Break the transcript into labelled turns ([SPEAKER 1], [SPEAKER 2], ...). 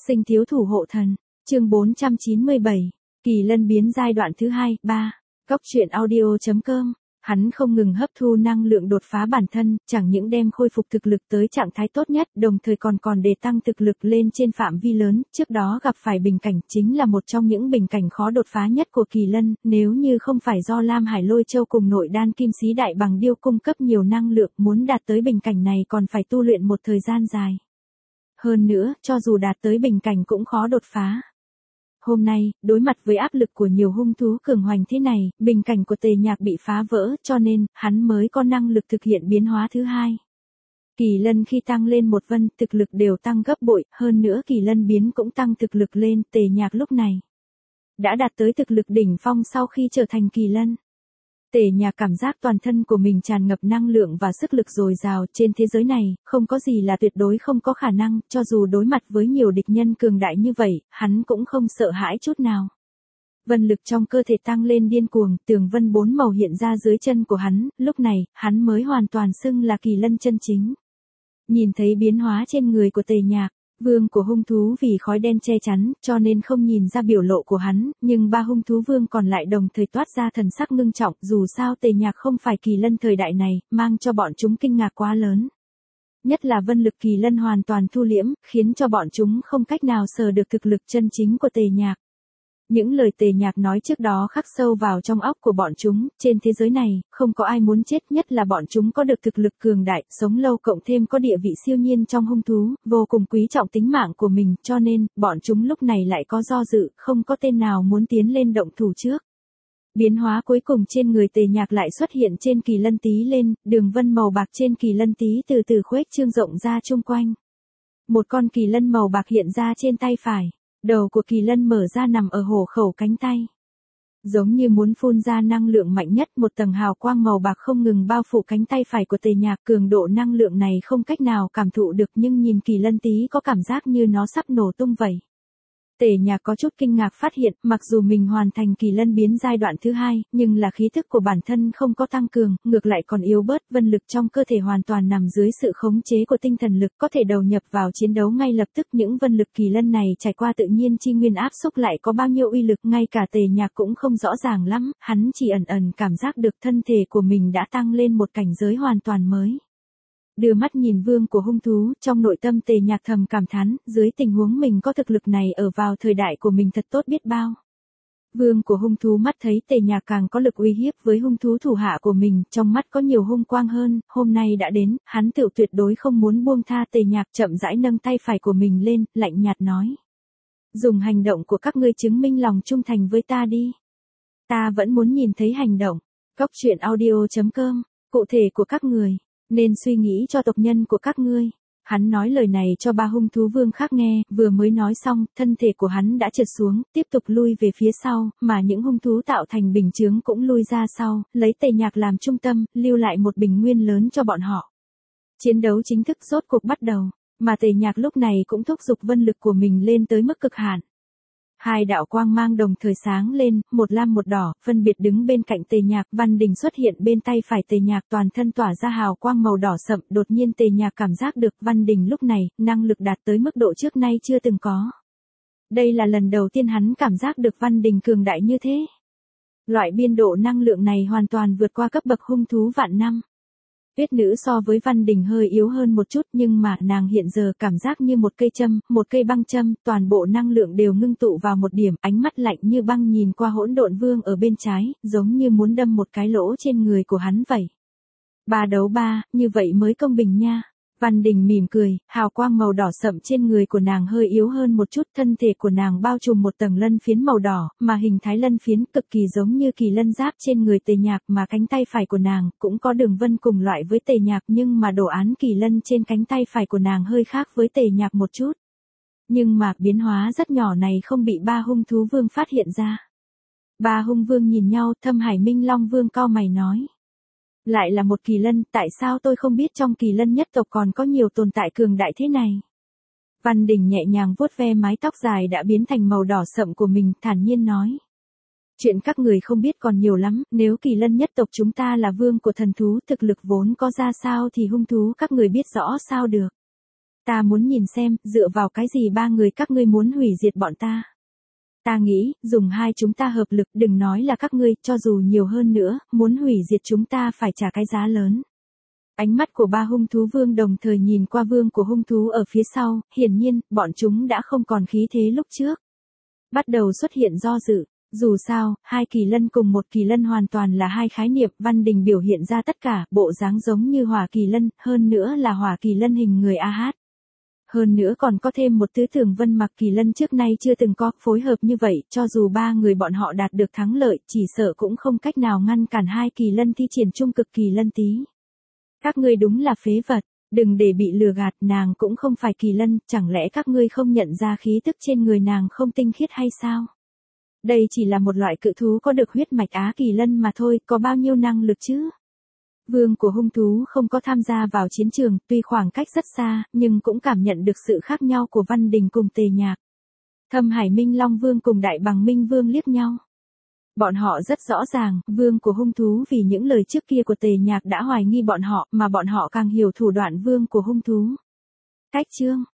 [SPEAKER 1] Sinh thiếu thủ hộ thần, chương 497, Kỳ Lân biến giai đoạn thứ 2, 3, Góc truyện audio.com. Hắn không ngừng hấp thu năng lượng đột phá bản thân, chẳng những đem khôi phục thực lực tới trạng thái tốt nhất, đồng thời còn để tăng thực lực lên trên phạm vi lớn, trước đó gặp phải bình cảnh chính là một trong những bình cảnh khó đột phá nhất của Kỳ Lân, nếu như không phải do Lam Hải Lôi Châu cùng nội đan kim sĩ đại bằng điêu cung cấp nhiều năng lượng, muốn đạt tới bình cảnh này còn phải tu luyện một thời gian dài. Hơn nữa, cho dù đạt tới bình cảnh cũng khó đột phá. Hôm nay, đối mặt với áp lực của nhiều hung thú cường hoành thế này, bình cảnh của Tề Nhạc bị phá vỡ, cho nên, hắn mới có năng lực thực hiện biến hóa thứ hai. Kỳ Lân khi tăng lên một vân, thực lực đều tăng gấp bội, hơn nữa Kỳ Lân biến cũng tăng thực lực lên, Tề Nhạc lúc này đã đạt tới thực lực đỉnh phong sau khi trở thành Kỳ Lân. Tề Nhạc cảm giác toàn thân của mình tràn ngập năng lượng và sức lực dồi dào, trên thế giới này, không có gì là tuyệt đối không có khả năng, cho dù đối mặt với nhiều địch nhân cường đại như vậy, hắn cũng không sợ hãi chút nào. Vân lực trong cơ thể tăng lên điên cuồng, tường vân 4 màu hiện ra dưới chân của hắn, lúc này, hắn mới hoàn toàn xưng là Kỳ Lân chân chính. Nhìn thấy biến hóa trên người của Tề Nhạc, vương của hung thú vì khói đen che chắn, cho nên không nhìn ra biểu lộ của hắn, nhưng ba hung thú vương còn lại đồng thời toát ra thần sắc ngưng trọng, dù sao Tề Nhạc không phải Kỳ Lân thời đại này, mang cho bọn chúng kinh ngạc quá lớn. Nhất là vân lực Kỳ Lân hoàn toàn thu liễm, khiến cho bọn chúng không cách nào sờ được thực lực chân chính của Tề Nhạc. Những lời Tề Nhạc nói trước đó khắc sâu vào trong óc của bọn chúng, trên thế giới này, không có ai muốn chết, nhất là bọn chúng có được thực lực cường đại, sống lâu cộng thêm có địa vị siêu nhiên trong hung thú, vô cùng quý trọng tính mạng của mình, cho nên, bọn chúng lúc này lại có do dự, không có tên nào muốn tiến lên động thủ trước. Biến hóa cuối cùng trên người Tề Nhạc lại xuất hiện trên Kỳ Lân tí lên, đường vân màu bạc trên Kỳ Lân tí từ từ khuếch trương rộng ra chung quanh. Một con Kỳ Lân màu bạc hiện ra trên tay phải. Đầu của Kỳ Lân mở ra nằm ở hổ khẩu cánh tay. Giống như muốn phun ra năng lượng mạnh nhất, một tầng hào quang màu bạc không ngừng bao phủ cánh tay phải của Tề Nhạc, cường độ năng lượng này không cách nào cảm thụ được nhưng nhìn Kỳ Lân tí có cảm giác như nó sắp nổ tung vậy. Tề Nhạc có chút kinh ngạc phát hiện, mặc dù mình hoàn thành Kỳ Lân biến giai đoạn thứ 2, nhưng là khí thức của bản thân không có tăng cường, ngược lại còn yếu bớt, vân lực trong cơ thể hoàn toàn nằm dưới sự khống chế của tinh thần lực, có thể đầu nhập vào chiến đấu ngay lập tức. Những vân lực Kỳ Lân này trải qua tự nhiên chi nguyên áp xúc lại có bao nhiêu uy lực, ngay cả Tề Nhạc cũng không rõ ràng lắm, hắn chỉ ẩn ẩn cảm giác được thân thể của mình đã tăng lên một cảnh giới hoàn toàn mới. Đưa mắt nhìn vương của hung thú, trong nội tâm Tề Nhạc thầm cảm thán, dưới tình huống mình có thực lực này ở vào thời đại của mình thật tốt biết bao. Vương của hung thú mắt thấy Tề Nhạc càng có lực uy hiếp với hung thú thủ hạ của mình, trong mắt có nhiều hung quang hơn, hôm nay đã đến, hắn tự tuyệt đối không muốn buông tha. Tề Nhạc chậm rãi nâng tay phải của mình lên, lạnh nhạt nói. Dùng hành động của các ngươi chứng minh lòng trung thành với ta đi. Ta vẫn muốn nhìn thấy hành động. Góc truyện audio.com, cụ thể của các người. Nên suy nghĩ cho tộc nhân của các ngươi. Hắn nói lời này cho ba hung thú vương khác nghe, vừa mới nói xong, thân thể của hắn đã trượt xuống, tiếp tục lui về phía sau, mà những hung thú tạo thành bình chướng cũng lui ra sau, lấy Tề Nhạc làm trung tâm, lưu lại một bình nguyên lớn cho bọn họ. Chiến đấu chính thức rốt cuộc bắt đầu, mà Tề Nhạc lúc này cũng thúc giục vân lực của mình lên tới mức cực hạn. Hai đạo quang mang đồng thời sáng lên, một lam một đỏ, phân biệt đứng bên cạnh Tề Nhạc. Văn Đình xuất hiện bên tay phải Tề Nhạc, toàn thân tỏa ra hào quang màu đỏ sậm, đột nhiên Tề Nhạc cảm giác được Văn Đình lúc này, năng lực đạt tới mức độ trước nay chưa từng có. Đây là lần đầu tiên hắn cảm giác được Văn Đình cường đại như thế. Loại biên độ năng lượng này hoàn toàn vượt qua cấp bậc hung thú vạn năm. Tuyết nữ so với Văn Đình hơi yếu hơn một chút, nhưng mà nàng hiện giờ cảm giác như một cây châm, một cây băng châm, toàn bộ năng lượng đều ngưng tụ vào một điểm, ánh mắt lạnh như băng nhìn qua hỗn độn vương ở bên trái, giống như muốn đâm một cái lỗ trên người của hắn vậy. 3 đấu 3, như vậy mới công bình nha. Văn Đình mỉm cười, hào quang màu đỏ sậm trên người của nàng hơi yếu hơn một chút, thân thể của nàng bao trùm một tầng lân phiến màu đỏ, mà hình thái lân phiến cực kỳ giống như kỳ lân giáp trên người Tề Nhạc, mà cánh tay phải của nàng cũng có đường vân cùng loại với Tề Nhạc, nhưng mà đồ án kỳ lân trên cánh tay phải của nàng hơi khác với Tề Nhạc một chút. Nhưng mà biến hóa rất nhỏ này không bị ba hung thú vương phát hiện ra. Ba hung vương nhìn nhau, Thâm Hải Minh Long Vương cau mày nói. Lại là một kỳ lân, tại sao tôi không biết trong kỳ lân nhất tộc còn có nhiều tồn tại cường đại thế này? Văn Đình nhẹ nhàng vuốt ve mái tóc dài đã biến thành màu đỏ sậm của mình, thản nhiên nói. Chuyện các người không biết còn nhiều lắm, nếu kỳ lân nhất tộc chúng ta là vương của thần thú, thực lực vốn có ra sao thì hung thú các người biết rõ sao được. Ta muốn nhìn xem, dựa vào cái gì ba người các ngươi muốn hủy diệt bọn ta. Ta nghĩ, dùng hai chúng ta hợp lực, đừng nói là các ngươi, cho dù nhiều hơn nữa, muốn hủy diệt chúng ta phải trả cái giá lớn. Ánh mắt của ba hung thú vương đồng thời nhìn qua vương của hung thú ở phía sau, hiển nhiên, bọn chúng đã không còn khí thế lúc trước. Bắt đầu xuất hiện do dự. Dù sao, hai kỳ lân cùng một kỳ lân hoàn toàn là hai khái niệm, Văn Đình biểu hiện ra tất cả, bộ dáng giống như hỏa kỳ lân, hơn nữa là hỏa kỳ lân hình người AH. Hơn nữa còn có thêm một tứ thường vân mặc kỳ lân trước nay chưa từng có phối hợp như vậy, cho dù ba người bọn họ đạt được thắng lợi, chỉ sợ cũng không cách nào ngăn cản hai kỳ lân thi triển trung cực kỳ lân tí. Các ngươi đúng là phế vật, đừng để bị lừa gạt, nàng cũng không phải kỳ lân, chẳng lẽ các ngươi không nhận ra khí tức trên người nàng không tinh khiết hay sao? Đây chỉ là một loại cự thú có được huyết mạch Á kỳ lân mà thôi, có bao nhiêu năng lực chứ? Vương của hung thú không có tham gia vào chiến trường, tuy khoảng cách rất xa, nhưng cũng cảm nhận được sự khác nhau của Văn Đình cùng Tề Nhạc. Thâm Hải Minh Long Vương cùng Đại Bằng Minh Vương liếc nhau. Bọn họ rất rõ ràng, vương của hung thú vì những lời trước kia của Tề Nhạc đã hoài nghi bọn họ, mà bọn họ càng hiểu thủ đoạn vương của hung thú. Cách chương